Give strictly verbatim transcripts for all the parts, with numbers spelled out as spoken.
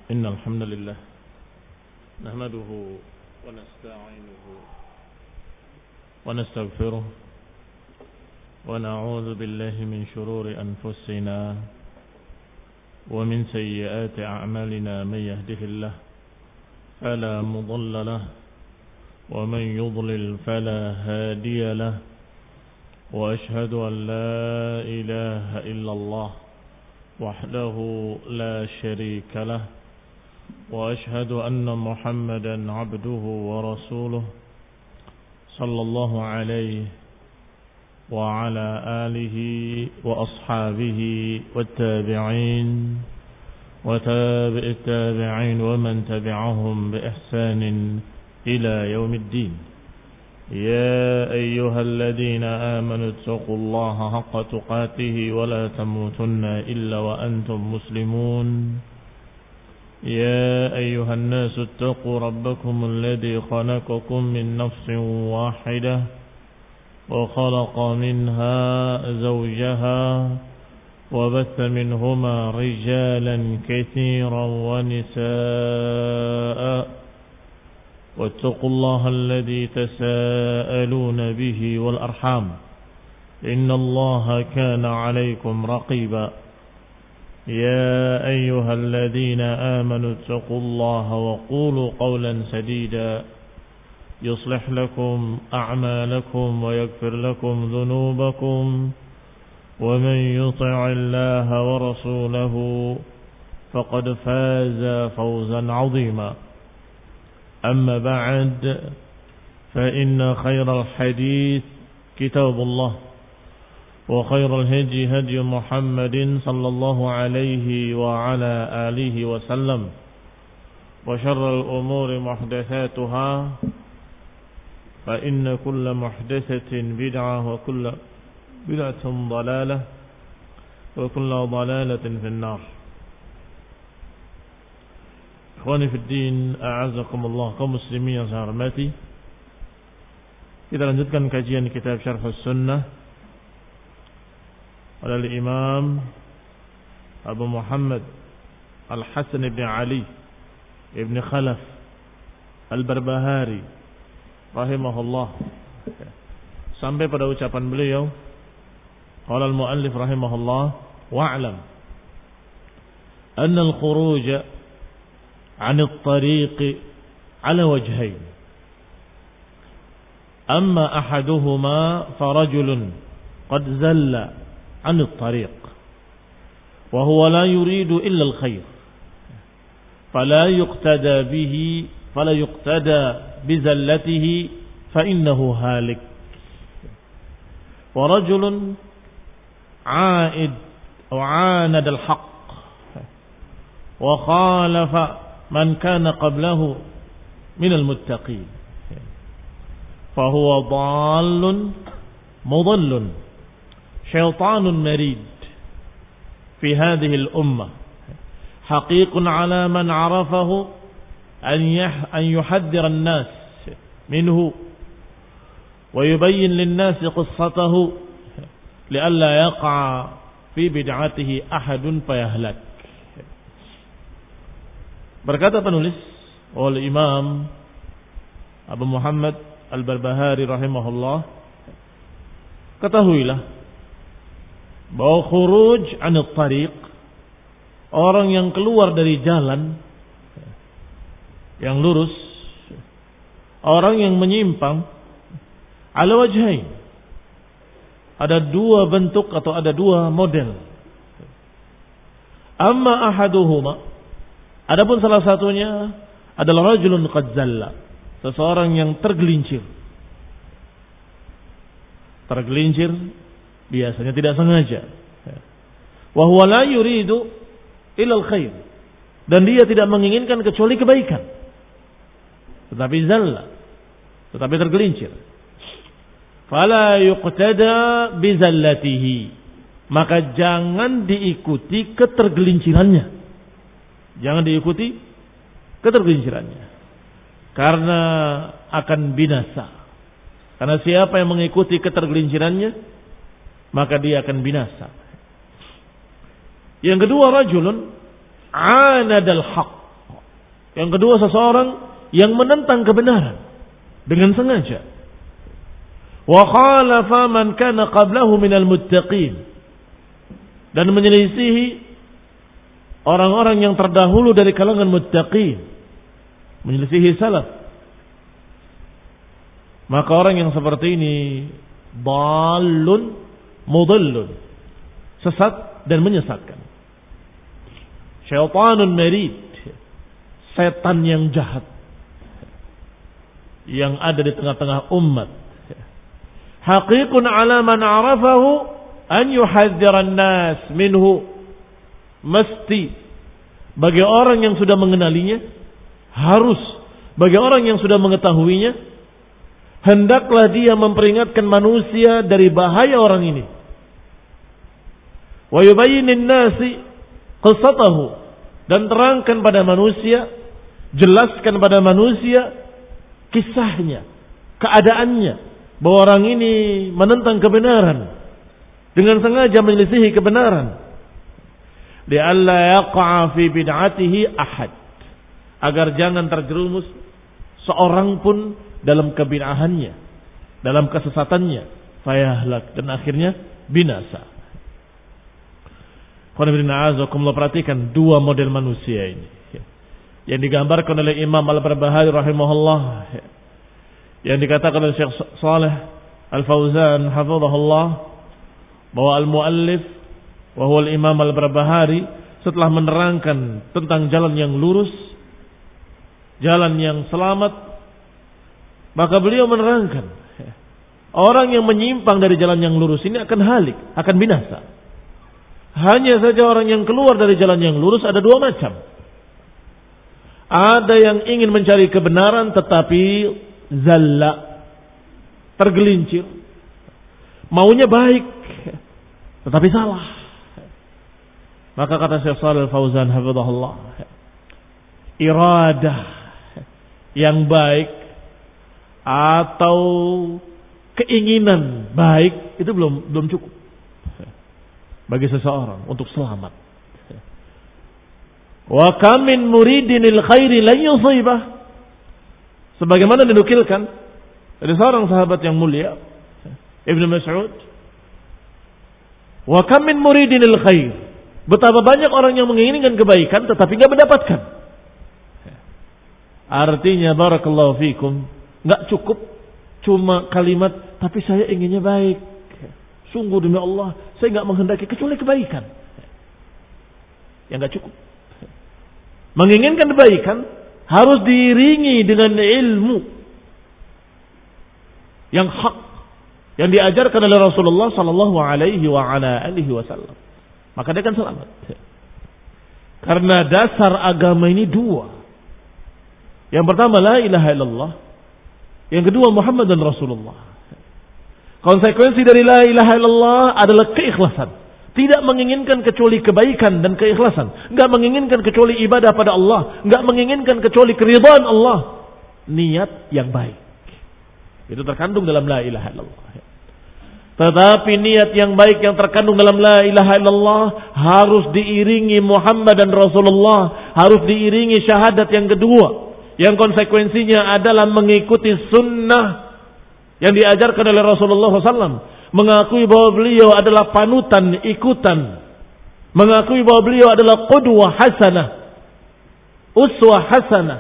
إن الحمد لله نحمده ونستعينه ونستغفره ونعوذ بالله من شرور أنفسنا ومن سيئات أعمالنا من يهده الله فلا مضل له ومن يضلل فلا هادي له وأشهد أن لا إله إلا الله وحده لا شريك له وأشهد أن محمدا عبده ورسوله صلى الله عليه وعلى آله وأصحابه والتابعين وتابع التابعين ومن تبعهم بإحسان إلى يوم الدين. يا أيها الذين آمنوا اتقوا الله حق تقاته ولا تموتن إلا وأنتم مسلمون. يا أيها الناس اتقوا ربكم الذي خلقكم من نفس واحدة وخلق منها زوجها وبث منهما رجالا كثيرا ونساء واتقوا الله الذي تساءلون به والأرحام إن الله كان عليكم رقيبا. يا أيها الذين آمنوا اتقوا الله وقولوا قولا سديدا يصلح لكم أعمالكم ويغفر لكم ذنوبكم ومن يطع الله ورسوله فقد فاز فوزا عظيما. أما بعد فإن خير الحديث كتاب الله وخير الهدي هدي محمد صلى الله عليه وعلى آله وسلم وشر الأمور محدثاتها فإن كل محدثة بدعة وكل بدعة ضلالة وكل ضلالة في النار. Ikhwani fi din, a'azakumullah, kaum muslimin yang saya hormati. Kita lanjutkan kajian kitab Syarh Sunnah oleh Imam Abu Muhammad Al-Hasan ibn Ali ibn Khalaf Al-Barbahari rahimahullah, sampai pada ucapan beliau, qala al-muallif rahimahullah, wa'lam anna al-khuruj عن الطريق على وجهين. أما أحدهما فرجل قد زل عن الطريق وهو لا يريد إلا الخير فلا يقتدى به فلا يقتدى بزلته فإنه هالك. ورجل عائد أو عاند الحق وخالف من كان قبله من المتقين فهو ضال مضل شيطان مريد في هذه الأمة حقيق على من عرفه أن يحذر الناس منه ويبين للناس قصته لئلا يقع في بدعته أحد فيهلك. Berkata penulis oleh Imam Abu Muhammad Al-Barbahari rahimahullah, ketahuilah bahwa khuruj anil tariq, orang yang keluar dari jalan yang lurus, orang yang menyimpang, ala wajhain, ada dua bentuk atau ada dua model. Amma ahaduhuma, adapun salah satunya adalah rajulun qad zalla, seseorang yang tergelincir. Tergelincir biasanya tidak sengaja. Wa huwa la yuridu illa al-khair, dan dia tidak menginginkan kecuali kebaikan. Tetapi zalla, tetapi tergelincir. Fala yuqtada bi zallatihi, maka jangan diikuti ketergelincirannya. Jangan diikuti ketergelincirannya, karena akan binasa. Karena siapa yang mengikuti ketergelincirannya, maka dia akan binasa. Yang kedua, rajulun anadal haq, Yang kedua, seseorang yang menentang kebenaran dengan sengaja. Wa khalafa man kana qablahu minal muttaqin, dan menyelisihi orang-orang yang terdahulu dari kalangan muttaqin, menyelisihi salaf. Maka orang yang seperti ini dhalun mudallun, sesat dan menyesatkan. Syaitanun marid, setan yang jahat yang ada di tengah-tengah umat. Haqiqun ala man arafahu an yuhadziran nas minhu. Mesti bagi orang yang sudah mengenalinya, harus bagi orang yang sudah mengetahuinya, hendaklah dia memperingatkan manusia dari bahaya orang ini. Wa yubayyinin nasi qissatahu, dan terangkan pada manusia, jelaskan pada manusia kisahnya, keadaannya, bahwa orang ini menentang kebenaran, dengan sengaja menyelisihi kebenaran. Li'alla yaqa'a fi bid'atihi ahad, agar jangan terjerumus seorang pun dalam kebid'ahannya, dalam kesesatannya, fayahlak, dan akhirnya binasa. Qul perhatikan dua model manusia ini yang digambarkan oleh Imam Al-Barbahari rahimahullah, yang dikatakan oleh Syekh Saleh Al-Fauzan hafizahullah, bahwa al-muallif wa huwa al-Imam Al-Barbahari setelah menerangkan tentang jalan yang lurus, jalan yang selamat, maka beliau menerangkan orang yang menyimpang dari jalan yang lurus ini akan halik, akan binasa. Hanya saja orang yang keluar dari jalan yang lurus ada dua macam. Ada yang ingin mencari kebenaran tetapi zalla, tergelincir, maunya baik tetapi salah. Maka kata Syekh Shalih Al-Fauzan hafizahullah, iradah yang baik atau keinginan baik itu belum belum cukup bagi seseorang untuk selamat. Wa kam min muridinil khairi lan yusibah, sebagaimana dinukilkan dari seorang sahabat yang mulia Ibnu Mas'ud, wa kam min muridinil khair, betapa banyak orang yang menginginkan kebaikan tetapi enggak mendapatkan. Artinya barakallahu fikum, enggak cukup cuma kalimat tapi saya inginnya baik. Sungguh demi Allah, saya enggak menghendaki kecuali kebaikan. Yang enggak cukup. Menginginkan kebaikan harus diiringi dengan ilmu yang hak, yang diajarkan oleh Rasulullah sallallahu alaihi wa ala alihi wasallam. Maka dia akan selamat. Karena dasar agama ini dua. Yang pertama la ilaha illallah, yang kedua Muhammadan Rasulullah. Konsekuensi dari la ilaha illallah adalah keikhlasan. Tidak menginginkan kecuali kebaikan dan keikhlasan. Enggak menginginkan kecuali ibadah pada Allah. Enggak menginginkan kecuali keridhaan Allah. Niat yang baik. Itu terkandung dalam la ilaha illallah. Tetapi niat yang baik yang terkandung dalam la ilaha illallah harus diiringi Muhammad dan Rasulullah. Harus diiringi syahadat yang kedua, yang konsekuensinya adalah mengikuti sunnah yang diajarkan oleh Rasulullah shallallahu alaihi wasallam. Mengakui bahwa beliau adalah panutan, ikutan. Mengakui bahwa beliau adalah qudwah hasanah, uswah hasanah.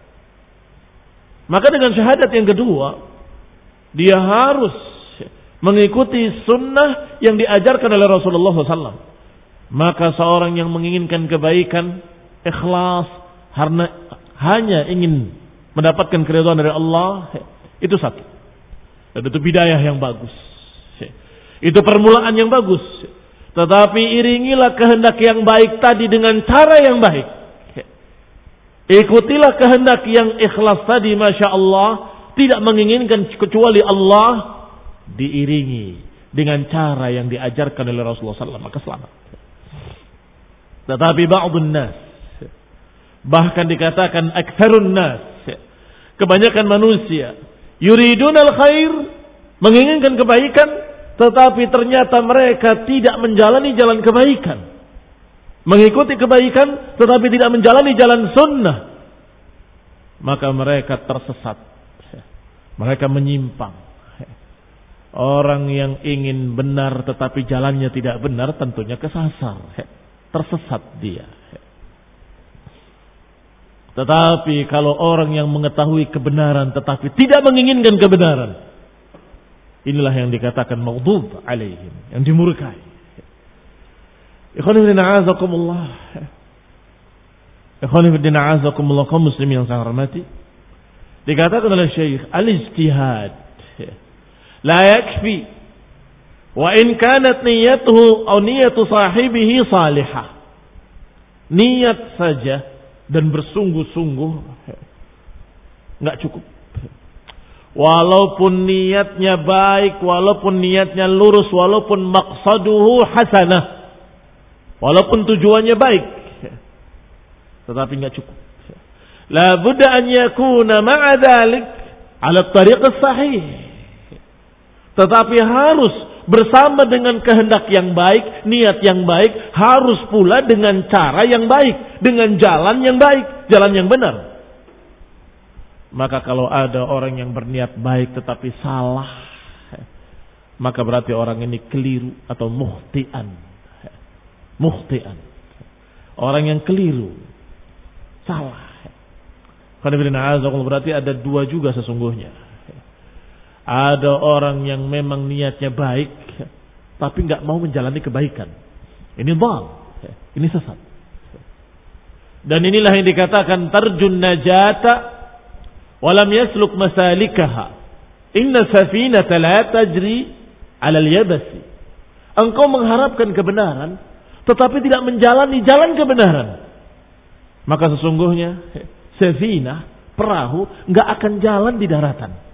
Maka dengan syahadat yang kedua, dia harus mengikuti sunnah yang diajarkan oleh Rasulullah shallallahu alaihi wasallam. Maka seorang yang menginginkan kebaikan, ikhlas, karena hanya ingin mendapatkan keridhaan dari Allah, itu satu. Dan itu bidayah yang bagus. Itu permulaan yang bagus. Tetapi iringilah kehendak yang baik tadi dengan cara yang baik. Ikutilah kehendak yang ikhlas tadi, Masya Allah. Tidak menginginkan kecuali Allah. Diiringi dengan cara yang diajarkan oleh Rasulullah shallallahu alaihi wasallam. Maka selamat. Tetapi ba'dun nas, bahkan dikatakan aktsarun nas, kebanyakan manusia, yuridunal khair, menginginkan kebaikan, tetapi ternyata mereka tidak menjalani jalan kebaikan. Mengikuti kebaikan tetapi tidak menjalani jalan sunnah. maka mereka tersesat. Mereka menyimpang. Orang yang ingin benar tetapi jalannya tidak benar tentunya kesasar. Tersesat dia. Tetapi kalau orang yang mengetahui kebenaran tetapi tidak menginginkan kebenaran, inilah yang dikatakan maghdub alaihim, yang dimurkai. Ikhwan fillah a'azakumullah. Ikhwan fillah a'azakumullah, kaum muslimin yang saya hormati. Dikatakan oleh Syekh, al-ijtihad la yakfi wa in kanat niyatuhu aw niyatu sahibihi salihah. Niat saja dan bersungguh-sungguh enggak cukup. Walaupun niatnya baik, walaupun niatnya lurus, walaupun maqsaduhu hasanah, walaupun tujuannya baik, tetapi enggak cukup. La budda an yakuna ma'a dhalik ala tariq as-sahih. Tetapi harus bersama dengan kehendak yang baik, niat yang baik, harus pula dengan cara yang baik, dengan jalan yang baik, jalan yang benar. Maka kalau ada orang yang berniat baik tetapi salah, maka berarti orang ini keliru atau mukhtian. Mukhtian. Orang yang keliru, salah. Berarti ada dua juga sesungguhnya. Ada orang yang memang niatnya baik, tapi nggak mau menjalani kebaikan. Ini dhal, ini sesat. Dan inilah yang dikatakan tarjun najata, walam yasluk masalikaha. Inna safinata la tajri ala al-yabasi. Engkau mengharapkan kebenaran, tetapi tidak menjalani jalan kebenaran. Maka sesungguhnya safinah, perahu, nggak akan jalan di daratan.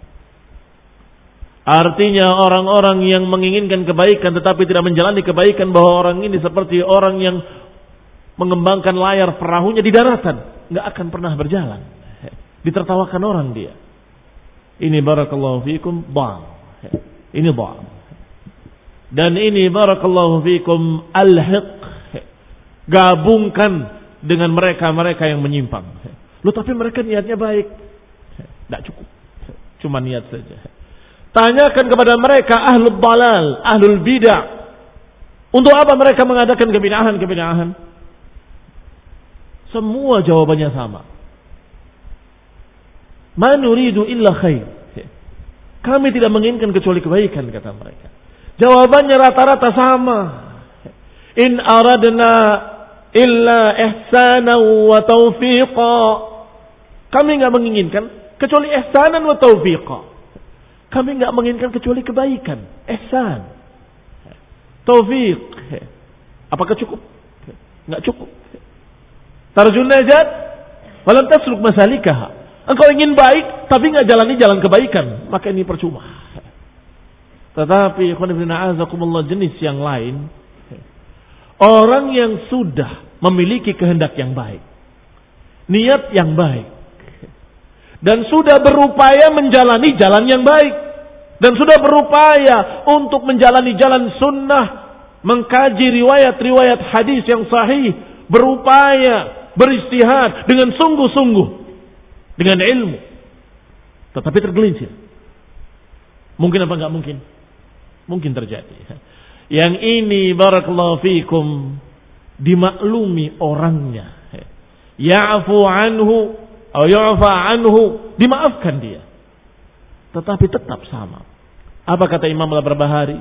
Artinya orang-orang yang menginginkan kebaikan tetapi tidak menjalani kebaikan, bahwa orang ini seperti orang yang mengembangkan layar perahunya di daratan, nggak akan pernah berjalan. Ditertawakan orang dia. Ini barakallahu fikum bang. Ini bang. Dan ini barakallahu fikum al-hiq. Gabungkan dengan mereka-mereka yang menyimpang. Loh, tapi mereka niatnya baik. Tidak cukup. Cuma niat saja. Tanyakan kepada mereka ahlul balal, ahlul bid'ah. Untuk apa mereka mengadakan kebid'ahan-kebid'ahan? Semua jawabannya sama. Ma nuridu illa khair. Kami tidak menginginkan kecuali kebaikan, kata mereka. Jawabannya rata-rata sama. In aradna illa ihsanan wa taufiqa. Kami enggak menginginkan kecuali ihsanan wa taufiqa. Kami enggak menginginkan kecuali kebaikan, ihsan, taufik. Apakah cukup? Enggak cukup. Tarjun najat walam tasluk masalikaha. Engkau ingin baik tapi enggak jalani jalan kebaikan, maka ini percuma. Tetapi ikhwan fillah azakumullah, jenis yang lain, orang yang sudah memiliki kehendak yang baik, niat yang baik, dan sudah berupaya menjalani jalan yang baik, dan sudah berupaya untuk menjalani jalan sunnah, mengkaji riwayat-riwayat hadis yang sahih, berupaya beristihad dengan sungguh-sungguh, dengan ilmu, tetapi tergelincir. Mungkin apa enggak mungkin? Mungkin terjadi. Yang ini barakallahu fikum dimaklumi orangnya. Ya'fu anhu atau yu'fa anhu, dimaafkan dia. Tetapi tetap sama. Apa kata Imam Al-Barbahari?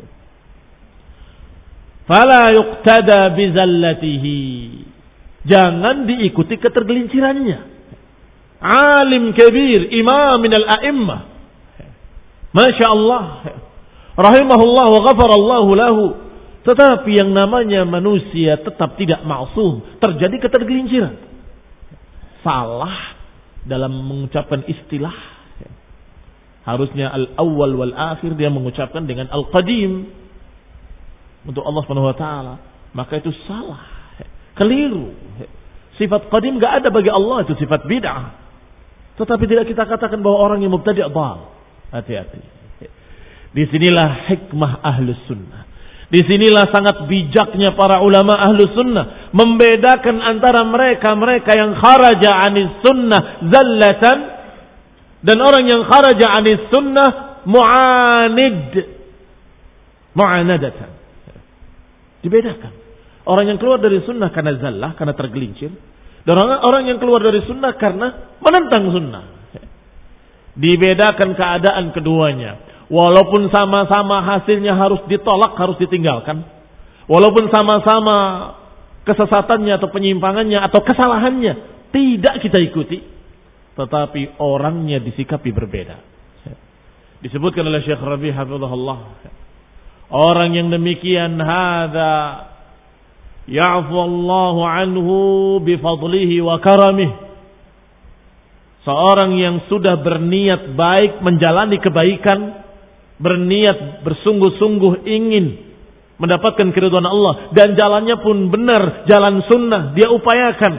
Fala yuqtada bizallatihi. Jangan diikuti ketergelincirannya. Alim kabir, imam minal a'immah. Masya Allah. Rahimahullah wa ghafarallahu lahu. Tetapi yang namanya manusia tetap tidak maksum. Terjadi ketergelinciran. Salah dalam mengucapkan istilah. Harusnya al-awwal wal-akhir dia mengucapkan dengan al-qadim untuk Allah Subhanahu wa taala, maka itu salah, keliru. Sifat qadim enggak ada bagi Allah, itu sifat bid'ah. Tetapi tidak kita katakan bahwa orang yang mubtadi' dhal. Hati-hati. Di sinilah hikmah ahlus sunnah. Disinilah sangat bijaknya para ulama ahlu sunnah membedakan antara mereka-mereka yang kharaja anis sunnah zallatan dan orang yang kharaja anis sunnah mu'anid mu'anadatan. Dibedakan. Orang yang keluar dari sunnah karena zallah, karena tergelincir, dan orang, orang yang keluar dari sunnah karena menentang sunnah. Dibedakan keadaan keduanya. Walaupun sama-sama hasilnya harus ditolak, harus ditinggalkan. Walaupun sama-sama kesesatannya atau penyimpangannya atau kesalahannya tidak kita ikuti, tetapi orangnya disikapi berbeda. Disebutkan oleh Syekh Rabi' hafizahullah, orang yang demikian hadza ya'fu Allahu anhu bifadlihi wa karamih. Seorang yang sudah berniat baik menjalani kebaikan, berniat bersungguh-sungguh ingin mendapatkan keridhaan Allah dan jalannya pun benar, jalan sunnah dia upayakan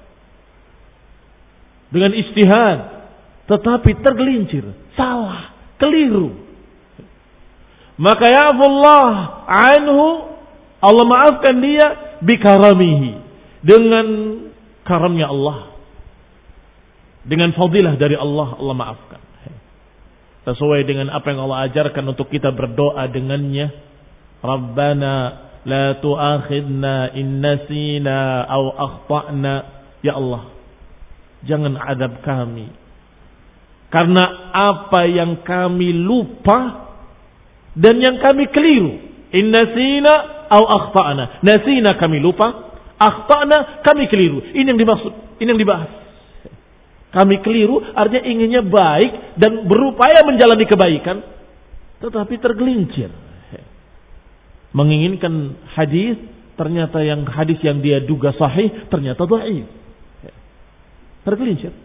dengan ijtihad, tetapi tergelincir, salah, keliru, maka ya'fullah anhu, Allah maafkan dia bikaramihi, dengan karamnya Allah, dengan fadilah dari Allah, Allah maafkan. Sesuai dengan apa yang Allah ajarkan untuk kita berdoa dengannya. Rabbana la tu'akhidna in nasina aw akhta'na. Ya Allah, jangan adab kami karena apa yang kami lupa dan yang kami keliru. In nasina aw akhta'na. Nasina kami lupa, akhta'na kami keliru. Ini yang dimaksud, ini yang dibahas. Kami keliru artinya inginnya baik dan berupaya menjalani kebaikan, tetapi tergelincir. Menginginkan hadis, ternyata yang hadis yang dia duga sahih ternyata dhaif. Tergelincir.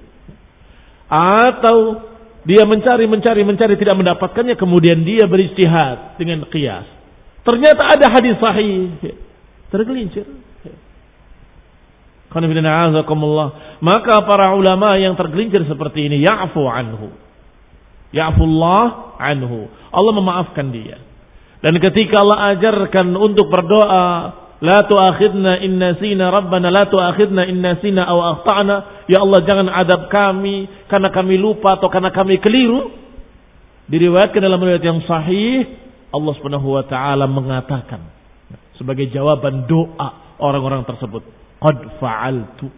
Atau dia mencari mencari mencari tidak mendapatkannya, kemudian dia berijtihad dengan qiyas. Ternyata ada hadis sahih. Tergelincir. Maka para ulama yang tergelincir seperti ini ya'fu anhu, ya'fullah anhu, Allah memaafkan dia. Dan ketika Allah ajarkan untuk berdoa, la tu'akhidna in nasina rabbana la tu'akhidna in nasina aw akhtana, ya Allah jangan adab kami karena kami lupa atau karena kami keliru. Diriwayatkan dalam riwayat yang sahih, Allah Subhanahu wa taala mengatakan sebagai jawaban doa orang-orang tersebut, Qad fa'altu.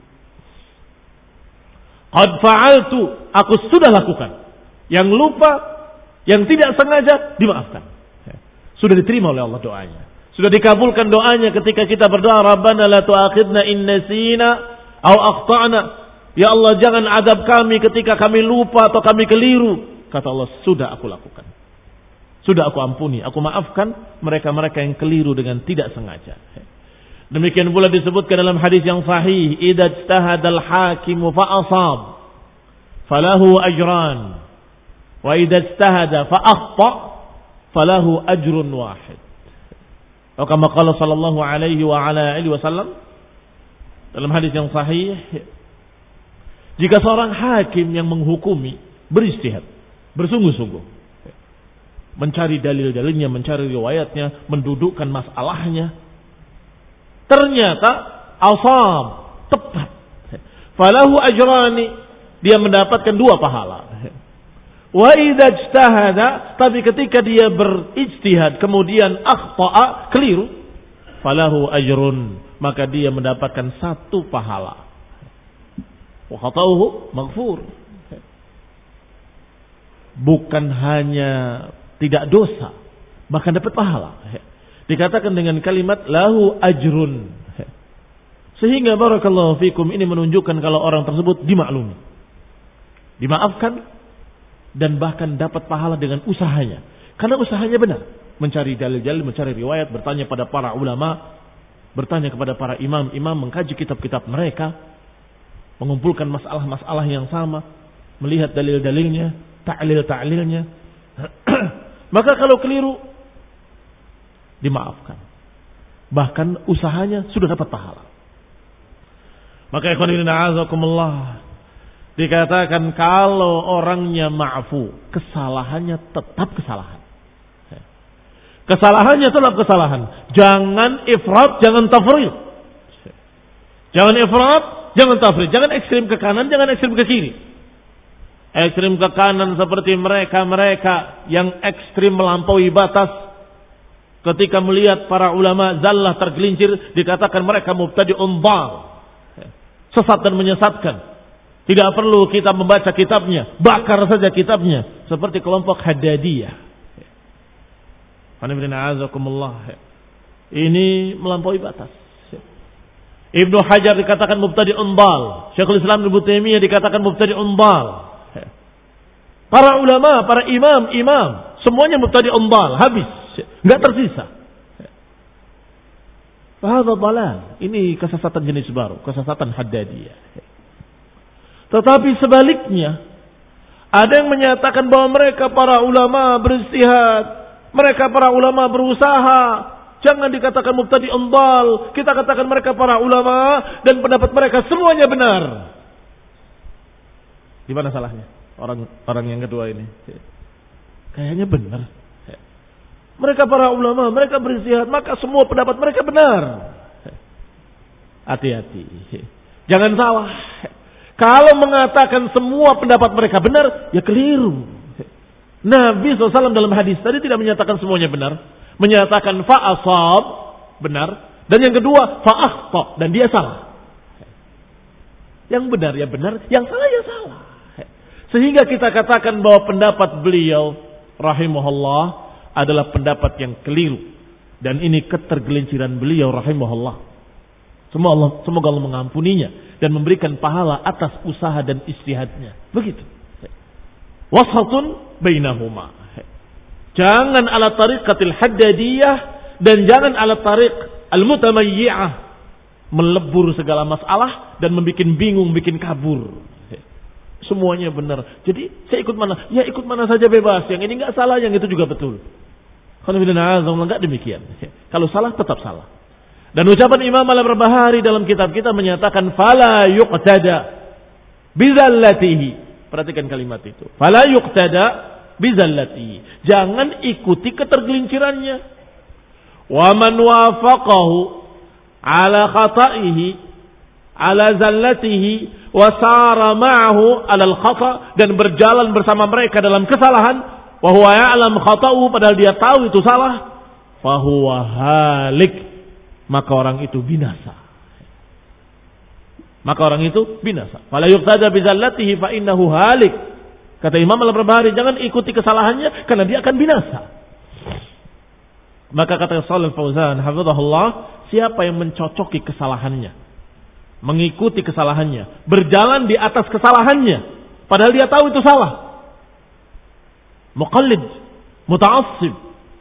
Qad fa'altu. Aku sudah lakukan. Yang lupa, yang tidak sengaja, dimaafkan. Sudah diterima oleh Allah doanya. Sudah dikabulkan doanya ketika kita berdoa, Rabbana la tu'akhidna in nasina aw akhta'na. Ya Allah jangan adab kami ketika kami lupa atau kami keliru. Kata Allah, sudah aku lakukan. Sudah aku ampuni, aku maafkan mereka-mereka yang keliru dengan tidak sengaja. Demikian pula disebutkan dalam hadis yang sahih, idza ijtahadal hakimu fa asab falahu ajran wa idza ijtahada fa akhta falahu ajrun wahid. Atau kama qala sallallahu alaihi wa ala alihi wasallam dalam hadis yang sahih, jika seorang hakim yang menghukumi berijtihad, bersungguh-sungguh mencari dalil-dalilnya, mencari riwayatnya, mendudukkan masalahnya, ternyata asab, tepat, falahu ajrani, dia mendapatkan dua pahala. Wa idza ijtahada, tapi ketika dia berijtihad kemudian akhta'a, keliru, falahu ajrun, maka dia mendapatkan satu pahala. Wa khata'uhu maghfur. Bukan hanya tidak dosa, bahkan dapat pahala. Dikatakan dengan kalimat lahu ajrun. Sehingga barakallahu fikum, ini menunjukkan kalau orang tersebut dimaklumi, dimaafkan, dan bahkan dapat pahala dengan usahanya. Karena usahanya benar, mencari dalil-dalil, mencari riwayat, bertanya pada para ulama, bertanya kepada para imam-imam, mengkaji kitab-kitab mereka, mengumpulkan masalah-masalah yang sama, melihat dalil-dalilnya, ta'lil-ta'lilnya. Maka kalau keliru, dimaafkan. Bahkan usahanya sudah dapat pahala. Maka ikhwan fillah a'azakumullah, dikatakan kalau orangnya ma'fu, kesalahannya tetap kesalahan. Kesalahannya tetap kesalahan. Jangan ifrat, jangan tafrid. Jangan ifrat, jangan tafrid. Jangan ekstrim ke kanan, jangan ekstrim ke kiri. Ekstrim ke kanan seperti mereka-mereka yang ekstrim melampaui batas. Ketika melihat para ulama zallah tergelincir, dikatakan mereka mubtadi'un dhal, sesat dan menyesatkan. Tidak perlu kita membaca kitabnya, bakar saja kitabnya. Seperti kelompok Haddadiyah. Ini melampaui batas. Ibnu Hajar dikatakan mubtadi'un dhal, Syekhul Islam Ibnu Taimiyah dikatakan mubtadi'un dhal. Para ulama, para imam-imam, semuanya mubtadi'un dhal, habis. Enggak tersisa. Fahadha dhalal. Ini kesesatan jenis baru, kesesatan Haddadiyah. Tetapi sebaliknya, ada yang menyatakan bahwa mereka para ulama beristihad, mereka para ulama berusaha. Jangan dikatakan mubtadi'un dhal, kita katakan mereka para ulama dan pendapat mereka semuanya benar. Di mana salahnya? Orang orang yang kedua ini. Kayaknya benar. Mereka para ulama, mereka beristihad, maka semua pendapat mereka benar. Hati-hati. Jangan salah. Kalau mengatakan semua pendapat mereka benar, ya keliru. Nabi shallallahu alaihi wasallam dalam hadis tadi tidak menyatakan semuanya benar. Menyatakan fa'asab, benar. Dan yang kedua, fa'akhta, dan dia salah. Yang benar ya benar, yang salah ya salah. Sehingga kita katakan bahwa pendapat beliau, rahimahullah, adalah pendapat yang keliru, dan ini ketergelinciran beliau rahimahullah. Semoga Allah, semoga Allah mengampuninya dan memberikan pahala atas usaha dan ijtihadnya. Begitu. Wasatun bainahuma. Jangan ala tariqatil haddadiyah dan jangan ala tariq al-mutamayyi'ah, melebur segala masalah dan membuat bingung, bikin kabur. Semuanya benar. Jadi saya ikut mana? Ya ikut mana saja bebas. Yang ini enggak salah, yang itu juga betul. Kalau enggak demikian. Kalau salah tetap salah. Dan ucapan Imam Al-Barbahari dalam kitab kita menyatakan fala yuqtada bizallatihi. Perhatikan kalimat itu. Fala yuqtada bizallatihi. Jangan ikuti ketergelincirannya. Wa man wafaqahu ala khata'ihi ala zallatihi wasara ma'ahu alal khata, dan berjalan bersama mereka dalam kesalahan, wa huwa ya'lam khata'u, padahal dia tahu itu salah, fa huwa halik, maka orang itu binasa. Maka orang itu binasa. Fala yuqtada bi zallatihi fa innahu halik. Kata Imam Al-Barbahari, jangan ikuti kesalahannya karena dia akan binasa. Maka kata Shalih Fauzan hafizahullah, siapa yang mencocoki kesalahannya, mengikuti kesalahannya, berjalan di atas kesalahannya, padahal dia tahu itu salah, muqallid, muta'assib,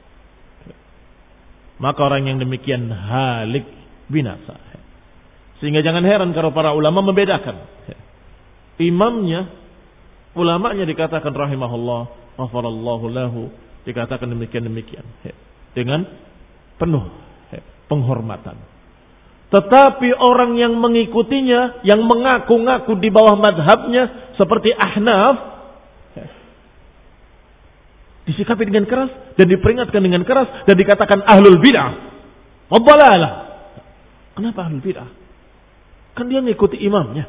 maka orang yang demikian halik, binasa. Sehingga jangan heran kalau para ulama membedakan. Imamnya, ulamanya dikatakan rahimahullah, ghafarallahu lahu, dikatakan demikian-demikian dengan penuh penghormatan. Tetapi orang yang mengikutinya, yang mengaku-ngaku di bawah madhabnya, seperti Ahnaf, disikapi dengan keras dan diperingatkan dengan keras dan dikatakan ahlul bid'ah, waddalalah. Kenapa ahlul bid'ah? Kan dia mengikuti imamnya.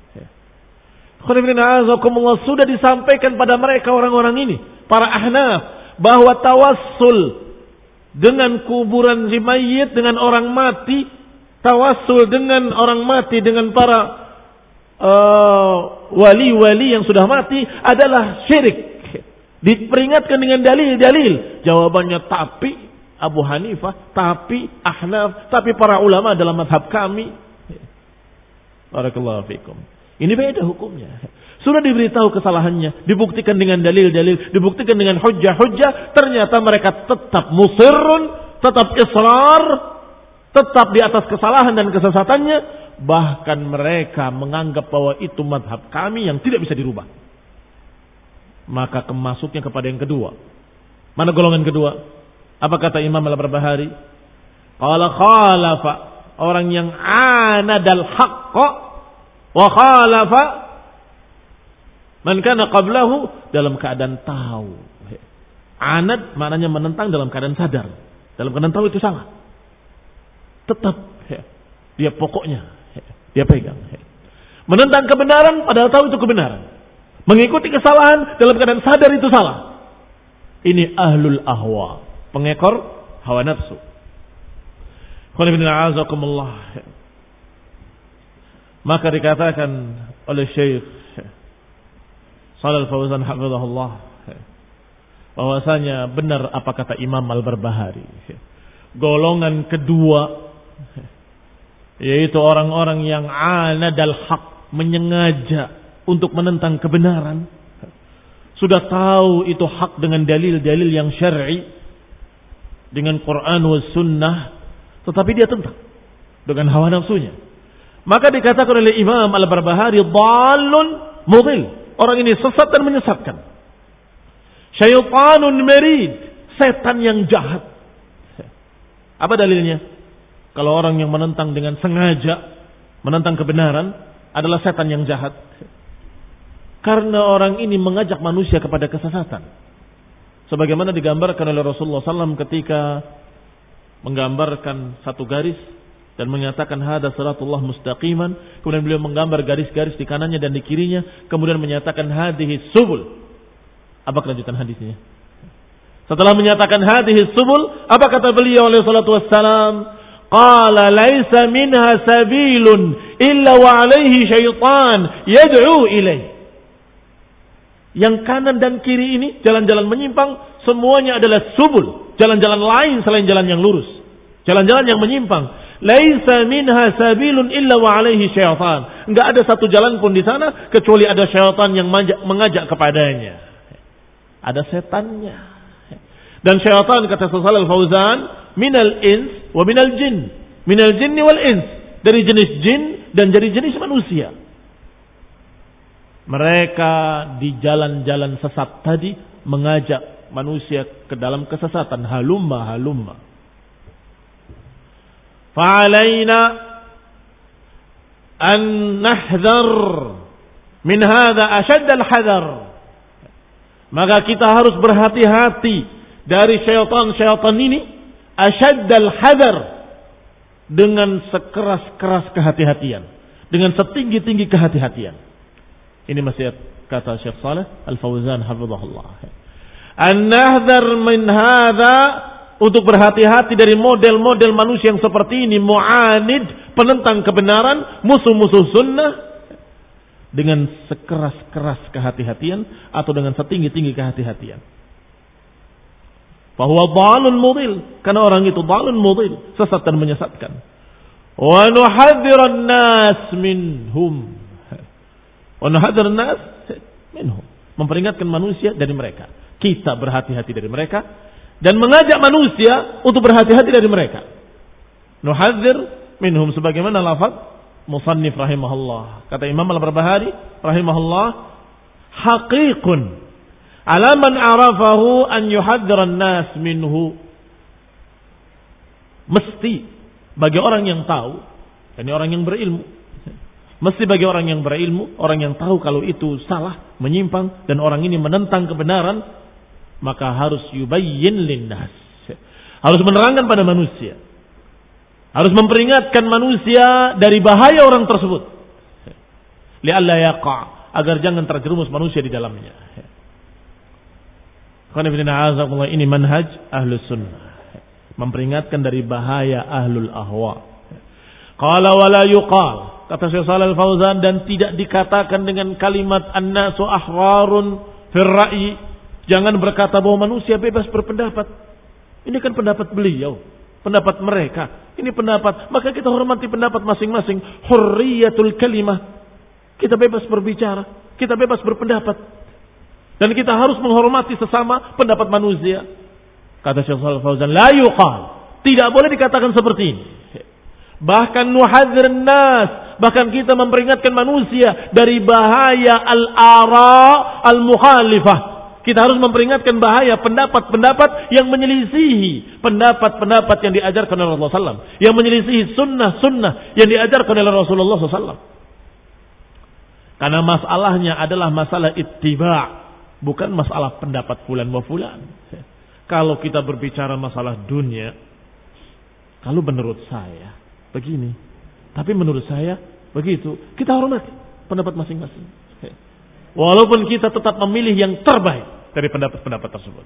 Sudah disampaikan pada mereka orang-orang ini, para Ahnaf, bahwa tawassul dengan kuburan si mayit, dengan orang mati, tawassul dengan orang mati, dengan para uh, wali-wali yang sudah mati adalah syirik. Diperingatkan dengan dalil-dalil. Jawabannya tapi Abu Hanifah, tapi Ahnaf, tapi para ulama dalam mazhab kami. Barakallahu fikum. Ini beda hukumnya. Sudah diberitahu kesalahannya, dibuktikan dengan dalil-dalil, dibuktikan dengan hujjah-hujjah, ternyata mereka tetap musirrun, tetap israr, tetap di atas kesalahan dan kesesatannya, bahkan mereka menganggap bahwa itu madhab kami yang tidak bisa dirubah. Maka kemasuknya kepada yang kedua. Mana golongan kedua? Apa kata Imam Al-Barbahari? Qala khalafa, orang yang anadal haqqa wa khalafa man kana qablahu, dalam keadaan tahu. Anad maknanya menentang dalam keadaan sadar. Dalam keadaan tahu itu salah, tetap ya, dia pokoknya ya, dia pegang. Ya. Menentang kebenaran padahal tahu itu kebenaran. Mengikuti kesalahan dalam keadaan sadar itu salah. Ini ahlul ahwa, pengekor hawa nafsu. Maka dikatakan oleh Syekh Shalal Fauzan hafizahullah bahwasanya benar apa kata Imam Al-Barbahari. Golongan kedua yaitu orang-orang yang anadal haq, menyengaja untuk menentang kebenaran. Sudah tahu itu hak dengan dalil-dalil yang syar'i, dengan Quran was sunnah, tetapi dia tentang dengan hawa nafsunya. Maka dikatakan oleh Imam Al-Barbahari dhalun mudhil. Orang ini sesat dan menyesatkan. Syaitanun marid, setan yang jahat. Apa dalilnya? Kalau orang yang menentang dengan sengaja menentang kebenaran adalah setan yang jahat. Karena orang ini mengajak manusia kepada kesesatan. Sebagaimana digambarkan oleh Rasulullah shallallahu alaihi wasallam ketika menggambarkan satu garis dan menyatakan hada siratullah mustaqiman. Kemudian beliau menggambar garis-garis di kanannya dan di kirinya. Kemudian menyatakan hadhihi subul. Apa kelanjutan hadisnya? Setelah menyatakan hadhihi subul, apa kata beliau alaihi salatu wassalam? Qala laisa minha sabilun illa wa alaihi syaitan yad'u ilaih. Yang kanan dan kiri ini jalan-jalan menyimpang, semuanya adalah subul, jalan-jalan lain selain jalan yang lurus, jalan-jalan yang menyimpang. Laisa minha sabilun illa wa alaihi syaitan. Enggak ada satu jalan pun di sana kecuali ada syaitan yang mengajak kepadanya. Ada setannya. Dan syaitan kata Shalal Fauzan minal ins wa minal jin, minal jinni wal ins, dari jenis jin dan dari jenis manusia. Mereka di jalan-jalan sesat tadi mengajak manusia ke dalam kesesatan. Halumma halumma. Fa'alaina an nahdhar min hadha ashadd al-hadar. Maka kita harus berhati-hati dari syaitan-syaitan ini ashadd al-hadar, dengan sekeras-keras kehati-hatian, dengan setinggi-tinggi kehati-hatian. Ini masih kata Syekh Shalih Al-Fauzan hafizahullah. An-nahdhar min hadza, untuk berhati-hati dari model-model manusia yang seperti ini, mu'anid, penentang kebenaran, musuh-musuh sunnah, dengan sekeras-keras kehati-hatian atau dengan setinggi-tinggi kehati-hatian. Bahwa dhalun mudhil, karena orang itu dhalun mudhil, sesat dan menyesatkan. Wa nuhadziran nas minhum. Wa nuhadziran nas minhum, memperingatkan manusia dari mereka. Kita berhati-hati dari mereka dan mengajak manusia untuk berhati-hati dari mereka. Nuhadzir minhum, sebagaimana lafaz musannif rahimahullah. Kata Imam Al-Barbahari rahimahullah, haqiqun ala man arafahu an yuhadziran nas minhu. Mesti bagi orang yang tahu, ini orang yang berilmu, mesti bagi orang yang berilmu, orang yang tahu kalau itu salah, menyimpang, dan orang ini menentang kebenaran, maka harus yubayyin linnas, harus menerangkan pada manusia, harus memperingatkan manusia dari bahaya orang tersebut, li'alla yaqa', agar jangan terjerumus manusia di dalamnya. Ini manhaj ahlus sunnah, memperingatkan dari bahaya ahlul ahwa. Qala wala yuqal, kata Syekh Shalal Fauzan, dan tidak dikatakan dengan kalimat an-nasu ahwarun fir ra'yi. Jangan berkata bahwa manusia bebas berpendapat. Ini kan pendapat beliau, pendapat mereka. Ini pendapat, maka kita hormati pendapat masing-masing. Hurriyatul kalimah. Kita bebas berbicara, kita bebas berpendapat. Dan kita harus menghormati sesama pendapat manusia. Kata Syekh Shalal Fauzan, la yuqal, tidak boleh dikatakan seperti ini. Bahkan nuhadzir nas, bahkan kita memperingatkan manusia dari bahaya al-ara al-mukhalifah. Kita harus memperingatkan bahaya pendapat-pendapat yang menyelisihi pendapat-pendapat yang diajarkan oleh Rasulullah shallallahu alaihi wasallam, yang menyelisihi sunnah-sunnah yang diajarkan oleh Rasulullah shallallahu alaihi wasallam. Karena masalahnya adalah masalah ittiba', bukan masalah pendapat fulan wa fulan. Kalau kita berbicara masalah dunia, kalau menurut saya begini, tapi menurut saya begitu, kita hormati pendapat masing-masing. Walaupun kita tetap memilih yang terbaik dari pendapat-pendapat tersebut.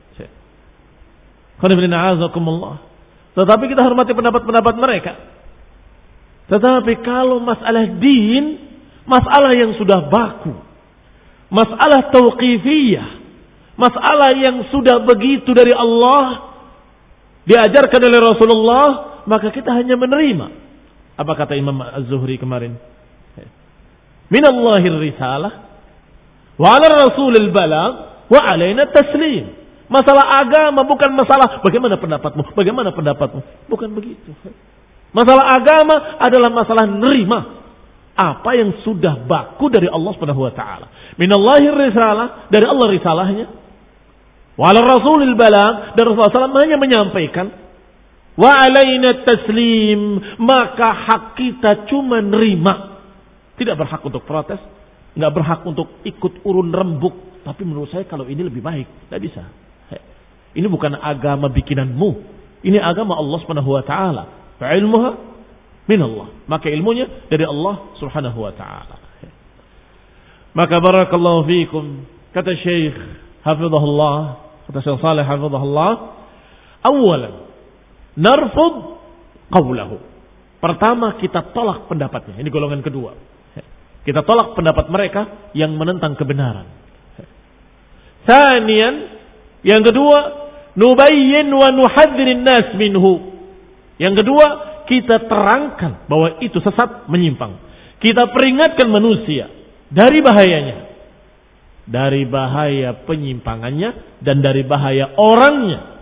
Tetapi kita hormati pendapat-pendapat mereka. Tetapi kalau masalah din, masalah yang sudah baku, masalah tauqifiyah, masalah yang sudah begitu dari Allah, diajarkan oleh Rasulullah, maka kita hanya menerima. Apa kata Imam Az-Zuhri kemarin? Minallahir risalah, wa 'ala rasulil balagh, wa 'alaina taslim. Masalah agama bukan masalah bagaimana pendapatmu, bagaimana pendapatmu. Bukan begitu. Masalah agama adalah masalah nerima apa yang sudah baku dari Allah Subhanahu wa taala. Minallahir risalah, dari Allah risalahnya. Wa 'ala rasulil balagh, dan Rasulullah sallallahu alaihi wasallam hanya menyampaikan. Wa 'alaina taslim, maka hak kita cuma nerima. Tidak berhak untuk protes, enggak berhak untuk ikut urun rembuk. Tapi menurut saya kalau ini lebih baik, tidak bisa. Ini bukan agama bikinanmu, ini agama Allah Subhanahu wa taala. Fa'ilmuha min Allah, maka ilmunya dari Allah Subhanahu wa taala. Maka barakallahu fikum, kata Syekh hafizahullah, kata Syekh Saleh hafizahullah, awalan narfud qawlahu. Pertama kita tolak pendapatnya. Ini golongan kedua. Kita tolak pendapat mereka yang menentang kebenaran. Tsaniyan, yang kedua, nubayyin wa nuhadzirin nas minhu. Yang kedua, kita terangkan bahwa itu sesat, menyimpang. Kita peringatkan manusia dari bahayanya, dari bahaya penyimpangannya dan dari bahaya orangnya.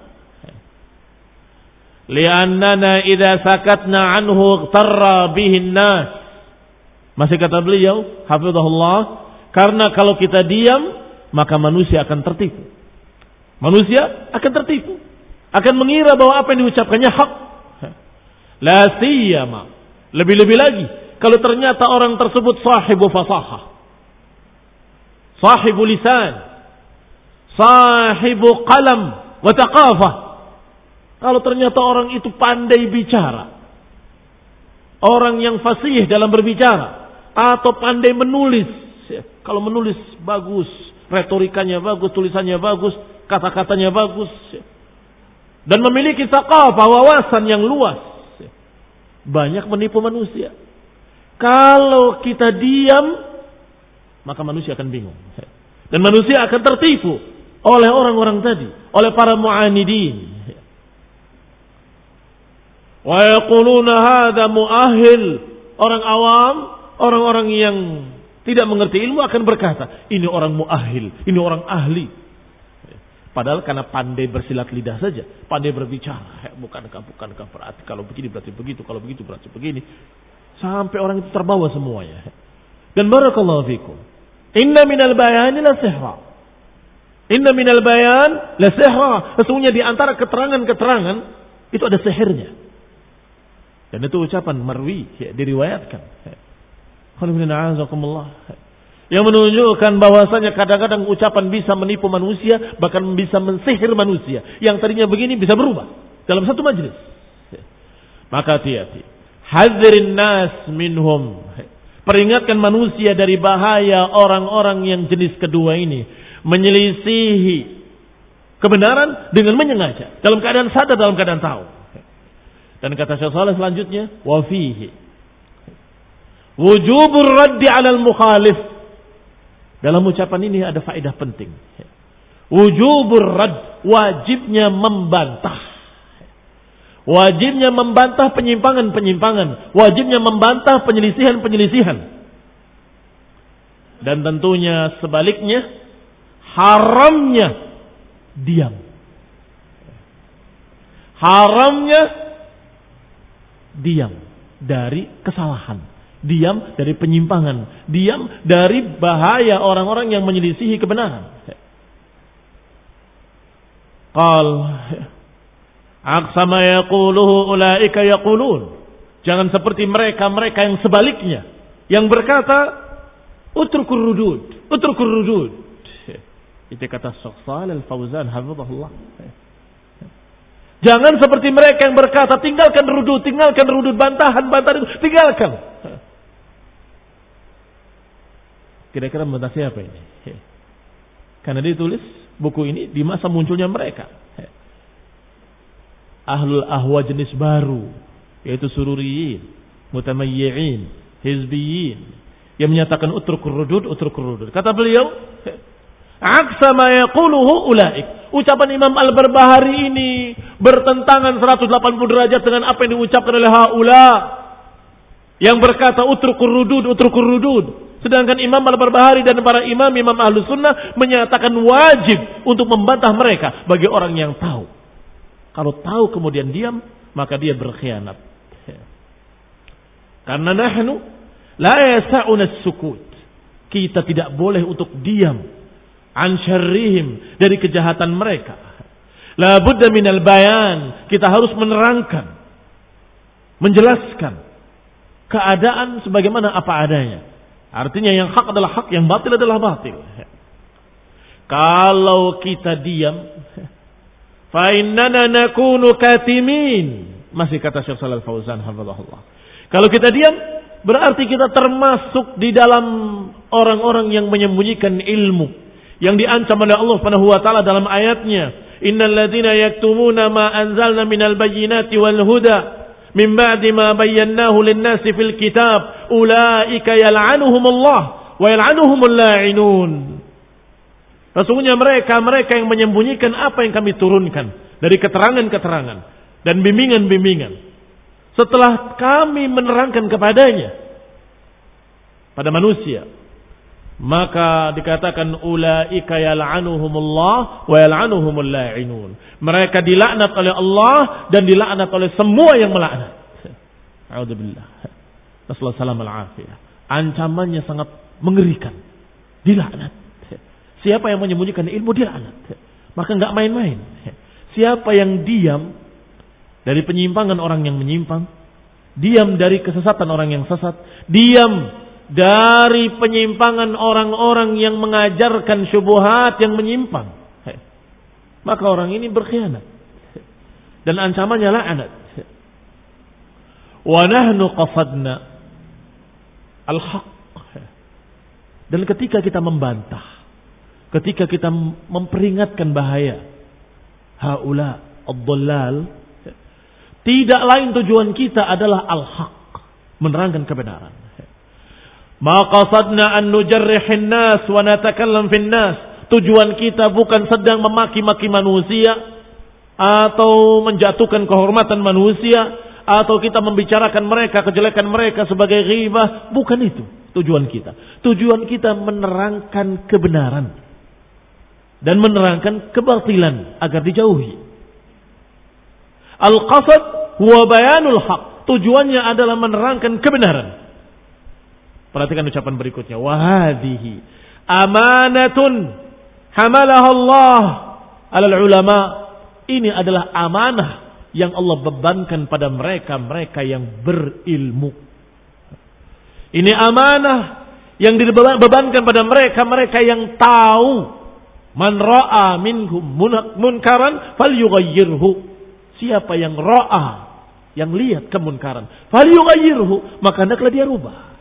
Li'annana idza sakatna anhu tarra bihin nas. Masih kata beliau hafizahullah, karena kalau kita diam maka manusia akan tertipu. Manusia akan tertipu, akan mengira bahwa apa yang diucapkannya hak. La siyama, lebih-lebih lagi kalau ternyata orang tersebut sahibu fasahah, sahibu lisan, sahibu qalam wa taqafah. Kalau ternyata orang itu pandai bicara, orang yang fasih dalam berbicara, atau pandai menulis. Kalau menulis bagus, retorikanya bagus, tulisannya bagus, kata-katanya bagus, dan memiliki tsaqafah, wawasan yang luas, banyak menipu manusia. Kalau kita diam, maka manusia akan bingung. Dan manusia akan tertipu oleh orang-orang tadi, oleh para mu'anidin. Wa yaquluna hadza mu'ahil. Orang awam, orang-orang yang tidak mengerti ilmu akan berkata, ini orang mu'ahil, ini orang ahli. Padahal karena pandai bersilat lidah saja, pandai berbicara. Bukankah, bukankah berarti kalau begini berarti begitu, kalau begitu berarti begini. Sampai orang itu terbawa semuanya. Dan barakallahu fikum, inna minal bayani la sihra. Inna minal bayan la sihra. Sesungguhnya di antara keterangan-keterangan itu ada sihirnya. Dan itu ucapan marwi, ya, diriwayatkan. Yang menunjukkan bahwasanya kadang-kadang ucapan bisa menipu manusia, bahkan bisa mensihir manusia. Yang tadinya begini bisa berubah dalam satu majelis. Maka hati-hati. Hadzirin nas minhum. Peringatkan manusia dari bahaya orang-orang yang jenis kedua ini, menyelisihi kebenaran dengan menyengaja, dalam keadaan sadar, dalam keadaan tahu. Dan kata Syekh Shalih selanjutnya, wa fihi wujubur raddi 'alal mukhalif. Dalam ucapan ini ada faedah penting. Wujubur radd, wajibnya membantah. Wajibnya membantah penyimpangan-penyimpangan, wajibnya membantah penyelisihan-penyelisihan. Dan tentunya sebaliknya, haramnya diam. Haramnya diam dari kesalahan, diam dari penyimpangan, diam dari bahaya orang-orang yang menyelisihi kebenaran. Qal aqsama yaquluhu ulaika yaqulun. Jangan seperti mereka-mereka yang sebaliknya, yang berkata utrukur rudud, utrukur rudud. Itu kata Syekh Shalih Al-Fauzan hafizahullah. Jangan seperti mereka yang berkata, tinggalkan rudud, tinggalkan rudud, bantahan, bantahan itu, tinggalkan. Kira-kira membantah siapa ini? Karena ditulis buku ini di masa munculnya mereka. Ahlul ahwa jenis baru, yaitu sururiyin, mutamayyi'in, hizbiyin, yang menyatakan utrukur rudud, utrukur rudud. Kata beliau, aksa ma yaquluhu ulaik. Ucapan Imam Al-Barbahari ini bertentangan seratus delapan puluh derajat dengan apa yang diucapkan oleh haula yang berkata utrukur rudud, utrukur rudud. Sedangkan Imam Al-Barbahari dan para imam imam Ahlus Sunnah menyatakan wajib untuk membantah mereka bagi orang yang tahu. Kalau tahu kemudian diam, maka dia berkhianat. Karena nahnu la yasa'una as-sukut. Kita tidak boleh untuk diam an syarrihim, dari kejahatan mereka. La budda minal bayan, kita harus menerangkan, menjelaskan keadaan sebagaimana apa adanya. Artinya yang hak adalah hak, yang batil adalah batil. Kalau kita diam, fa innana nakunu katimin. Masih kata Syekh Shalal Fauzan hafizahullah. Kalau kita diam, berarti kita termasuk di dalam orang-orang yang menyembunyikan ilmu yang diancam oleh Allah Subhanahu wa taala dalam ayatnya, innal ladzina yaktumuna ma anzalna minal bayyinati wal huda min ba'di ma bayyanahu lin-nasi fil kitab ulaika yal'anuhumullah wa yal'anuhumul la'inun. Sesungguhnya mereka mereka yang menyembunyikan apa yang kami turunkan dari keterangan-keterangan dan bimbingan-bimbingan setelah kami menerangkan kepadanya pada manusia, maka dikatakan ulaika yal'anuhumullah wa yal'anuhumul la'inun. Mereka dilaknat oleh Allah dan dilaknat oleh semua yang melaknat. A'udzubillah. Nasallahu salam al-afiyah. Ancamannya sangat mengerikan. Dilaknat. Siapa yang menyembunyikan ilmu dilaknat. Maka enggak main-main. Siapa yang diam dari penyimpangan orang yang menyimpang, diam dari kesesatan orang yang sesat, diam dari penyimpangan orang-orang yang mengajarkan syubhat yang menyimpang, maka orang ini berkhianat dan ancamannya laknat. Wa nahnu qasadna al-haq. Dan ketika kita membantah, ketika kita memperingatkan bahaya haula ad-dhallal, tidak lain tujuan kita adalah al-haq, menerangkan kebenaran. Ma qasadna an nujarrihin nas wa natakallam fin nas. Tujuan kita bukan sedang memaki-maki manusia atau menjatuhkan kehormatan manusia atau kita membicarakan mereka, kejelekan mereka sebagai ghibah, bukan itu tujuan kita. Tujuan kita menerangkan kebenaran dan menerangkan kebatilan agar dijauhi. Al-qasad huwa bayanul haq. Tujuannya adalah menerangkan kebenaran. Perhatikan ucapan berikutnya. Wahadihi amanatun hamalaha Allah alal ulama. Ini adalah amanah yang Allah bebankan pada mereka-mereka yang berilmu. Ini amanah yang dibebankan pada mereka-mereka yang tahu. Man ra'a minhum munkaran falyughayyirhu. Siapa yang ra'a, yang lihat kemunkaran, falyughayyirhu, maka hendaklah dia rubah.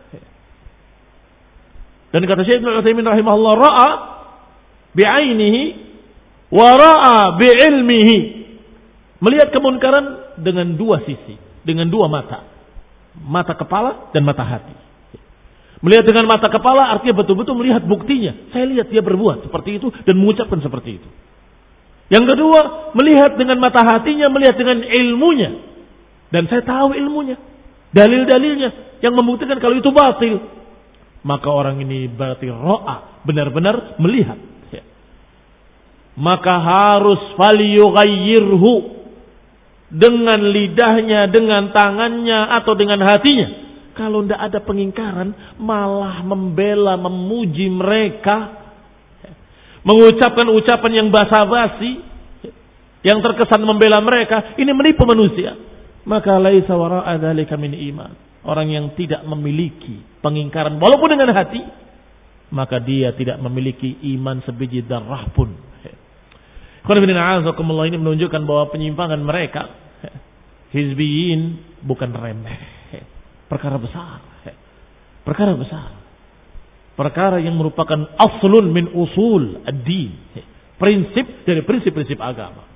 Dan kata Syekh Ibnu Utsaimin rahimahullah, ra'a bi'ainihi wa ra'a bi'ilmihi. Melihat kemunkaran dengan dua sisi, dengan dua mata. Mata kepala dan mata hati. Melihat dengan mata kepala artinya betul-betul melihat buktinya. Saya lihat dia berbuat seperti itu dan mengucapkan seperti itu. Yang kedua, melihat dengan mata hatinya, melihat dengan ilmunya. Dan saya tahu ilmunya, dalil-dalilnya yang membuktikan kalau itu batil. Maka orang ini berarti ro'a, benar-benar melihat. Maka harus falyughayyirhu, dengan lidahnya, dengan tangannya, atau dengan hatinya. Kalau tidak ada pengingkaran, malah membela, memuji mereka, mengucapkan ucapan yang basa-basi, yang terkesan membela mereka, ini menipu manusia. Maka laisa wara'a dzalika min iman. Orang yang tidak memiliki pengingkaran walaupun dengan hati, maka dia tidak memiliki iman sebiji darah pun. Ini menunjukkan bahwa penyimpangan mereka hizbiyin bukan remeh, perkara besar, perkara besar, perkara yang merupakan aslun min usul ad-din, prinsip dari prinsip-prinsip agama.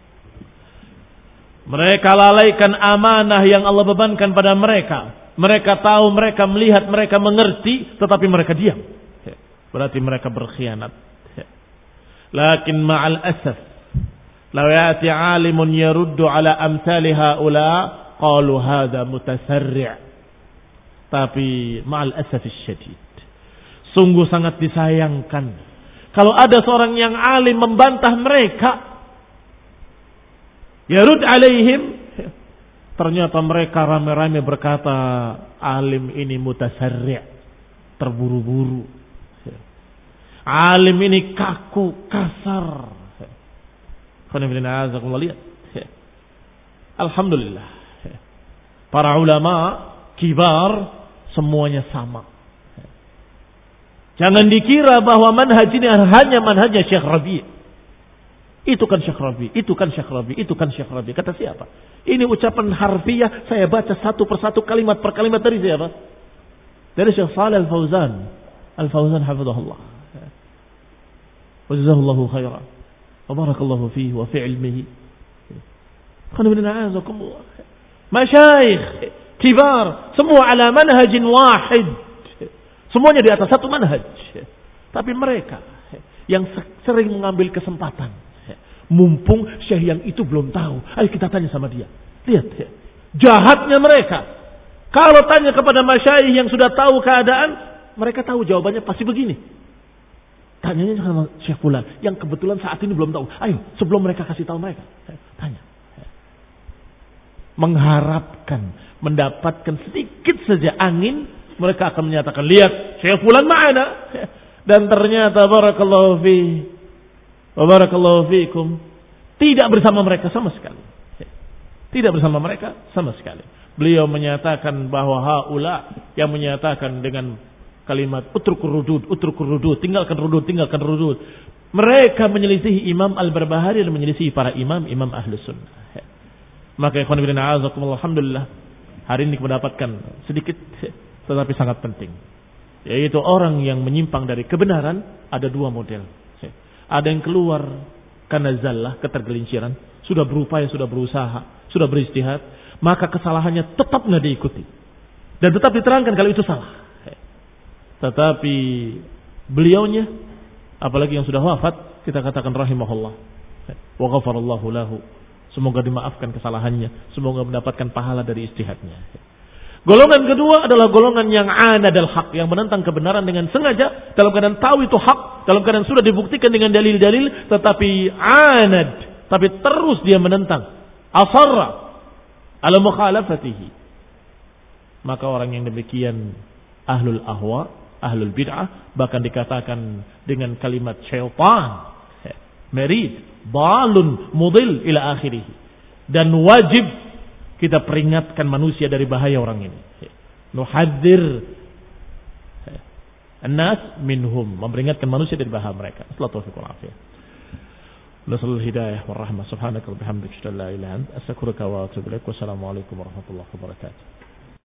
Mereka lalaikan amanah yang Allah bebankan pada mereka. Mereka tahu, mereka melihat, mereka mengerti, tetapi mereka diam. Berarti mereka berkhianat. Lakin ma'al asaf, law ya'ti 'alimun yaruddu 'ala amsali haula qalu hadha mutasarri'. Tapi ma'al asaf syadid, sungguh sangat disayangkan kalau ada seorang yang alim membantah mereka, yarud 'alaihim, ternyata mereka rame-rame berkata alim ini mutasarri', terburu-buru. Alim ini kaku, kasar. Lihat. Alhamdulillah. Para ulama kibar semuanya sama. Jangan dikira bahwa manhaj ini hanya manhajnya Syekh Rabi'. Itu kan Syekh Rabi', itu kan Syekh Rabi', itu kan Syekh Rabi'. Kata siapa? Ini ucapan harfiah, saya baca satu persatu kalimat per kalimat dari siapa? Dari Syekh Shalih Al-Fauzan. Al-Fauzan hafizahullah. Wajazahullahu khairan. Wa barakallahu fihi wa fi ilmihi. Masyayikh kibar, semua ala manhajin wahid. Semuanya di atas satu manhaj. Tapi mereka yang sering mengambil kesempatan, mumpung syekh yang itu belum tahu, ayo kita tanya sama dia. Lihat jahatnya mereka. Kalau tanya kepada masyayikh yang sudah tahu keadaan, mereka tahu jawabannya pasti begini. Tanyanya sama Syekh Fulan yang kebetulan saat ini belum tahu. Ayo, sebelum mereka kasih tahu mereka, tanya. Mengharapkan mendapatkan sedikit saja angin, mereka akan menyatakan, lihat Syekh Fulan ma'ana. Dan ternyata barakallahu fi wa barakallahu fikum, tidak bersama mereka sama sekali. Tidak bersama mereka sama sekali. Beliau menyatakan bahwa haula yang menyatakan dengan kalimat utrukur rudud, utrukur rudud, tinggalkan rudud, tinggalkan rudud, mereka menyelisihi Imam Al-Barbahari dan menyelisihi para imam, imam Ahlus Sunnah. Maka ikhwan fillah, alhamdulillah, hari ini mendapatkan sedikit tetapi sangat penting, yaitu orang yang menyimpang dari kebenaran ada dua model. Ada yang keluar karena zallah, ketergelinciran, sudah berupaya, sudah berusaha, sudah beristihad, maka kesalahannya tetap nggak diikuti dan tetap diterangkan kalau itu salah. Tetapi beliaunya, apalagi yang sudah wafat, kita katakan rahimahullah wa ghafarallahu lahu, semoga dimaafkan kesalahannya, semoga mendapatkan pahala dari ijtihadnya. Golongan kedua adalah golongan yang anadal haq, yang menentang kebenaran dengan sengaja, dalam keadaan tahu itu hak, dalam keadaan sudah dibuktikan dengan dalil-dalil, tetapi anad, tapi terus dia menentang, asarra ala mukhalafatihi. Maka orang yang demikian ahlul ahwa, ahlul bid'ah, bahkan dikatakan dengan kalimat syaitan, merid, balun, mudil ila akhirih. Dan wajib kita peringatkan manusia dari bahaya orang ini. Nuhadzir an-nas minhum, memperingatkan manusia dari bahaya mereka. Sallallahu alaihi wasallam. Nasallahu hidayah wa rahmah. Subhanaka wa bihamdika, la ilaha illa anta, astaghfiruka wa atubu ilaik. Wassalamu alaikum warahmatullahi wabarakatuh.